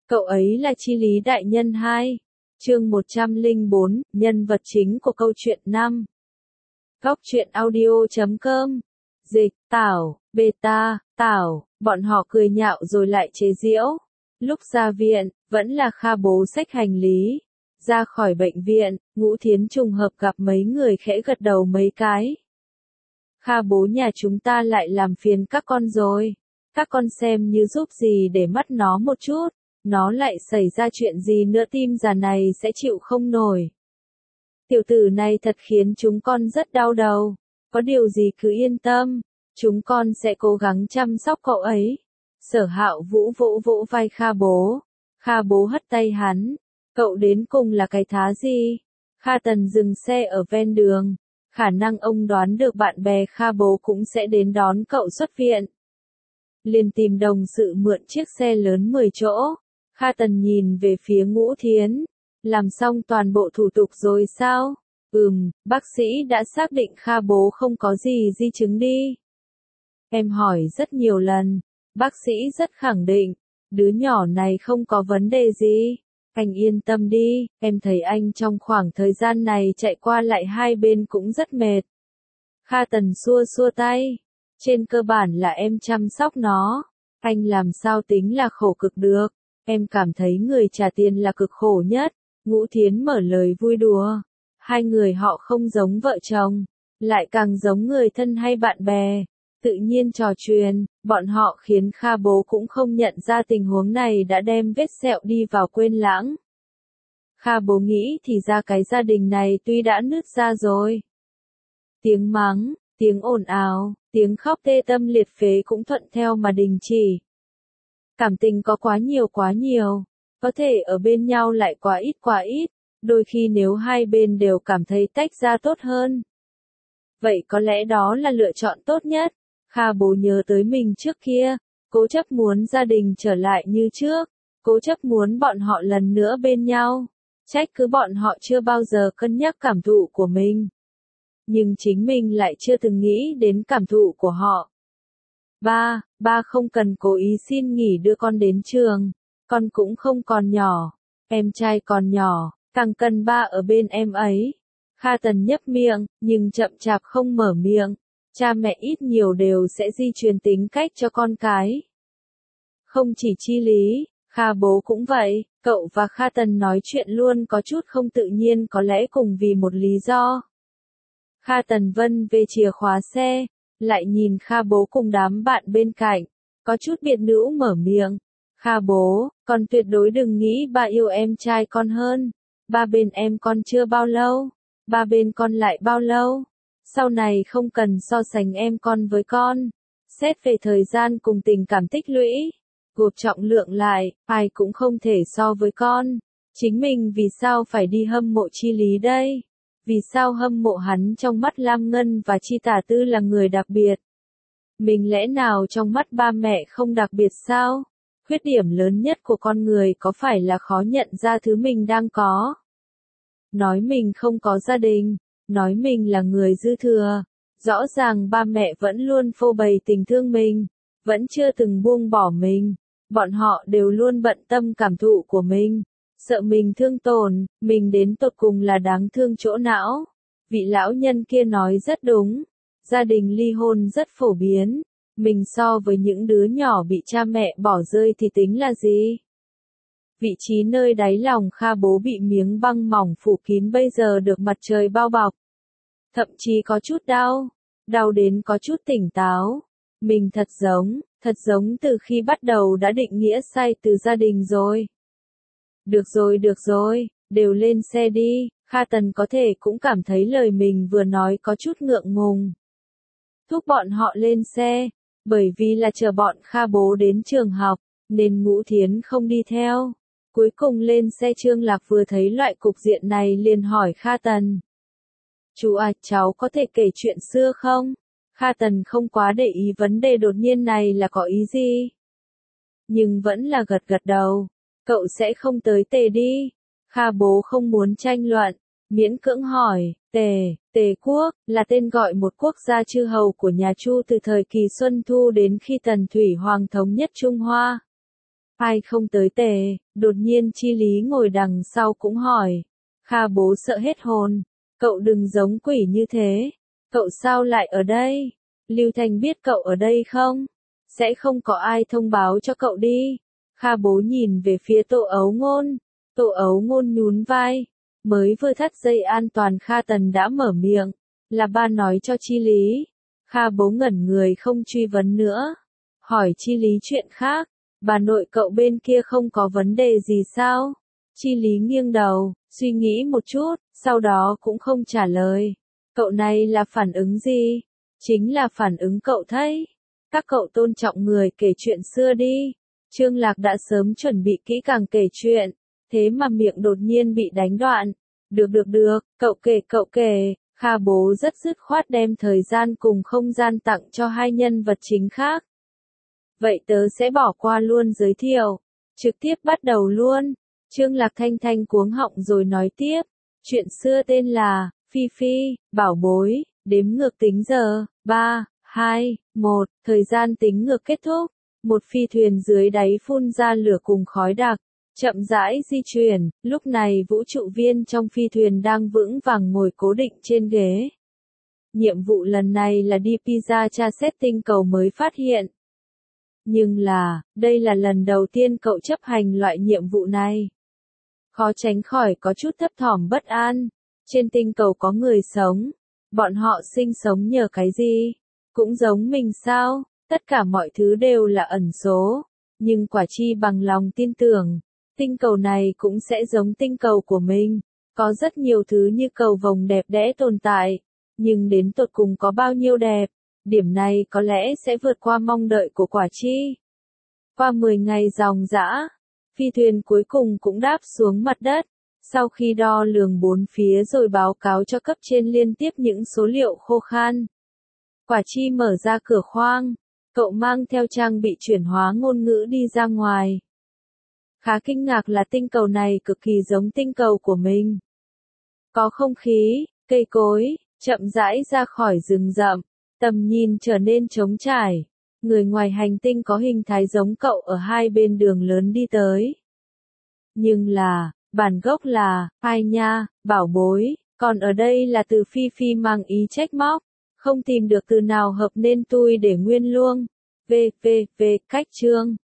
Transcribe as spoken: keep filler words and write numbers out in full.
Cậu ấy là Chi Lý Đại Nhân hai. Chương một trăm lẻ bốn, nhân vật chính của câu chuyện năm. Góc truyện audio chấm com. Dịch, Tảo, Beta, Tảo, bọn họ cười nhạo rồi lại chế giễu. Lúc ra viện, vẫn là Kha bố xách hành lý. Ra khỏi bệnh viện, Ngũ Thiến trùng hợp gặp mấy người khẽ gật đầu mấy cái. Kha bố nhà chúng ta lại làm phiền các con rồi. Các con xem như giúp gì để mắt nó một chút. Nó lại xảy ra chuyện gì nữa tim già này sẽ chịu không nổi. Tiểu tử này thật khiến chúng con rất đau đầu. Có điều gì cứ yên tâm. Chúng con sẽ cố gắng chăm sóc cậu ấy. Sở Hạo Vũ vỗ vỗ vai Kha bố. Kha bố hất tay hắn. Cậu đến cùng là cái thá gì? Kha Tần dừng xe ở ven đường. Khả năng ông đoán được bạn bè Kha bố cũng sẽ đến đón cậu xuất viện. Liền tìm đồng sự mượn chiếc xe lớn mười chỗ. Kha Tần nhìn về phía Ngũ Thiến. Làm xong toàn bộ thủ tục rồi sao? Ừm, bác sĩ đã xác định Kha bố không có gì di chứng đi. Em hỏi rất nhiều lần. Bác sĩ rất khẳng định. Đứa nhỏ này không có vấn đề gì. Anh yên tâm đi, em thấy anh trong khoảng thời gian này chạy qua lại hai bên cũng rất mệt. Kha Tần xua xua tay. Trên cơ bản là em chăm sóc nó. Anh làm sao tính là khổ cực được. Em cảm thấy người trả tiền là cực khổ nhất. Ngũ Thiến mở lời vui đùa. Hai người họ không giống vợ chồng, lại càng giống người thân hay bạn bè. Tự nhiên trò chuyện, bọn họ khiến Kha bố cũng không nhận ra tình huống này đã đem vết sẹo đi vào quên lãng. Kha bố nghĩ thì ra cái gia đình này tuy đã nứt ra rồi. Tiếng mắng, tiếng ồn ào, tiếng khóc tê tâm liệt phế cũng thuận theo mà đình chỉ. Cảm tình có quá nhiều quá nhiều, có thể ở bên nhau lại quá ít quá ít, đôi khi nếu hai bên đều cảm thấy tách ra tốt hơn. Vậy có lẽ đó là lựa chọn tốt nhất. Kha bố nhớ tới mình trước kia, cố chấp muốn gia đình trở lại như trước, cố chấp muốn bọn họ lần nữa bên nhau, trách cứ bọn họ chưa bao giờ cân nhắc cảm thụ của mình. Nhưng chính mình lại chưa từng nghĩ đến cảm thụ của họ. Ba, ba không cần cố ý xin nghỉ đưa con đến trường, con cũng không còn nhỏ, em trai còn nhỏ, càng cần ba ở bên em ấy. Kha Tần nhấp miệng, nhưng chậm chạp không mở miệng. Cha mẹ ít nhiều đều sẽ di truyền tính cách cho con cái. Không chỉ Chi Lý, Kha bố cũng vậy, cậu và Kha Tần nói chuyện luôn có chút không tự nhiên có lẽ cùng vì một lý do. Kha Tần vân về chìa khóa xe, lại nhìn Kha bố cùng đám bạn bên cạnh, có chút biệt nữ mở miệng. Kha bố, con tuyệt đối đừng nghĩ ba yêu em trai con hơn. Ba bên em con chưa bao lâu, ba bên con lại bao lâu. Sau này không cần so sánh em con với con. Xét về thời gian cùng tình cảm tích lũy, gộp trọng lượng lại, ai cũng không thể so với con. Chính mình vì sao phải đi hâm mộ Chi Lý đây? Vì sao hâm mộ hắn trong mắt Lam Ngân và Chi Tả Tư là người đặc biệt? Mình lẽ nào trong mắt ba mẹ không đặc biệt sao? Khuyết điểm lớn nhất của con người có phải là khó nhận ra thứ mình đang có? Nói mình không có gia đình. Nói mình là người dư thừa. Rõ ràng ba mẹ vẫn luôn phô bày tình thương mình, vẫn chưa từng buông bỏ mình. Bọn họ đều luôn bận tâm cảm thụ của mình, sợ mình thương tổn, mình đến tột cùng là đáng thương chỗ não. Vị lão nhân kia nói rất đúng. Gia đình ly hôn rất phổ biến. Mình so với những đứa nhỏ bị cha mẹ bỏ rơi thì tính là gì? Vị trí nơi đáy lòng Kha bố bị miếng băng mỏng phủ kín bây giờ được mặt trời bao bọc. Thậm chí có chút đau, đau đến có chút tỉnh táo. Mình thật giống, thật giống từ khi bắt đầu đã định nghĩa sai từ gia đình rồi. Được rồi được rồi, đều lên xe đi. Kha Tần có thể cũng cảm thấy lời mình vừa nói có chút ngượng ngùng. Thúc bọn họ lên xe, bởi vì là chờ bọn Kha bố đến trường học, nên Ngũ Thiến không đi theo. Cuối cùng lên xe Trương Lạc vừa thấy loại cục diện này liền hỏi Kha Tần. Chú à, cháu có thể kể chuyện xưa không? Kha Tần không quá để ý vấn đề đột nhiên này là có ý gì. Nhưng vẫn là gật gật đầu. Cậu sẽ không tới Tề đi. Kha bố không muốn tranh luận. Miễn cưỡng hỏi, Tề, Tề quốc, là tên gọi một quốc gia chư hầu của nhà Chu từ thời kỳ Xuân Thu đến khi Tần Thủy Hoàng thống nhất Trung Hoa. Ai không tới tề, đột nhiên Chi Lý ngồi đằng sau cũng hỏi. Kha bố sợ hết hồn. Cậu đừng giống quỷ như thế. Cậu sao lại ở đây? Lưu Thanh biết cậu ở đây không? Sẽ không có ai thông báo cho cậu đi. Kha bố nhìn về phía Tô Ấu Ngôn. Tô Ấu Ngôn nhún vai. Mới vừa thắt dây an toàn Kha Tần đã mở miệng. Là ba nói cho Chi Lý. Kha bố ngẩn người không truy vấn nữa. Hỏi Chi Lý chuyện khác. Bà nội cậu bên kia không có vấn đề gì sao? Chi Lý nghiêng đầu, suy nghĩ một chút, sau đó cũng không trả lời. Cậu này là phản ứng gì? Chính là phản ứng cậu thấy. Các cậu tôn trọng người kể chuyện xưa đi. Trương Lạc đã sớm chuẩn bị kỹ càng kể chuyện, thế mà miệng đột nhiên bị đánh đoạn. Được được được, cậu kể cậu kể. Kha bố rất dứt khoát đem thời gian cùng không gian tặng cho hai nhân vật chính khác. Vậy tớ sẽ bỏ qua luôn giới thiệu, trực tiếp bắt đầu luôn. Trương Lạc thanh thanh cuống họng rồi nói tiếp. Chuyện xưa tên là Phi Phi, Bảo Bối, đếm ngược tính giờ, ba, hai, một, thời gian tính ngược kết thúc. Một phi thuyền dưới đáy phun ra lửa cùng khói đặc, chậm rãi di chuyển, lúc này vũ trụ viên trong phi thuyền đang vững vàng ngồi cố định trên ghế. Nhiệm vụ lần này là đi pizza tra xét tinh cầu mới phát hiện. Nhưng là, đây là lần đầu tiên cậu chấp hành loại nhiệm vụ này. Khó tránh khỏi có chút thấp thỏm bất an. Trên tinh cầu có người sống. Bọn họ sinh sống nhờ cái gì? Cũng giống mình sao? Tất cả mọi thứ đều là ẩn số. Nhưng Quả Chi bằng lòng tin tưởng. Tinh cầu này cũng sẽ giống tinh cầu của mình. Có rất nhiều thứ như cầu vồng đẹp đẽ tồn tại. Nhưng đến tột cùng có bao nhiêu đẹp? Điểm này có lẽ sẽ vượt qua mong đợi của Quả Chi. Qua mười ngày dòng dã, phi thuyền cuối cùng cũng đáp xuống mặt đất. Sau khi đo lường bốn phía rồi báo cáo cho cấp trên liên tiếp những số liệu khô khan. Quả Chi mở ra cửa khoang. Cậu mang theo trang bị chuyển hóa ngôn ngữ đi ra ngoài. Khá kinh ngạc là tinh cầu này cực kỳ giống tinh cầu của mình. Có không khí, cây cối, chậm rãi ra khỏi rừng rậm. Tầm nhìn trở nên trống trải. Người ngoài hành tinh có hình thái giống cậu ở hai bên đường lớn đi tới. Nhưng là, bản gốc là, ai nha, bảo bối, còn ở đây là từ Phi Phi mang ý trách móc. Không tìm được từ nào hợp nên tui để nguyên luôn. V, V, V, cách chương.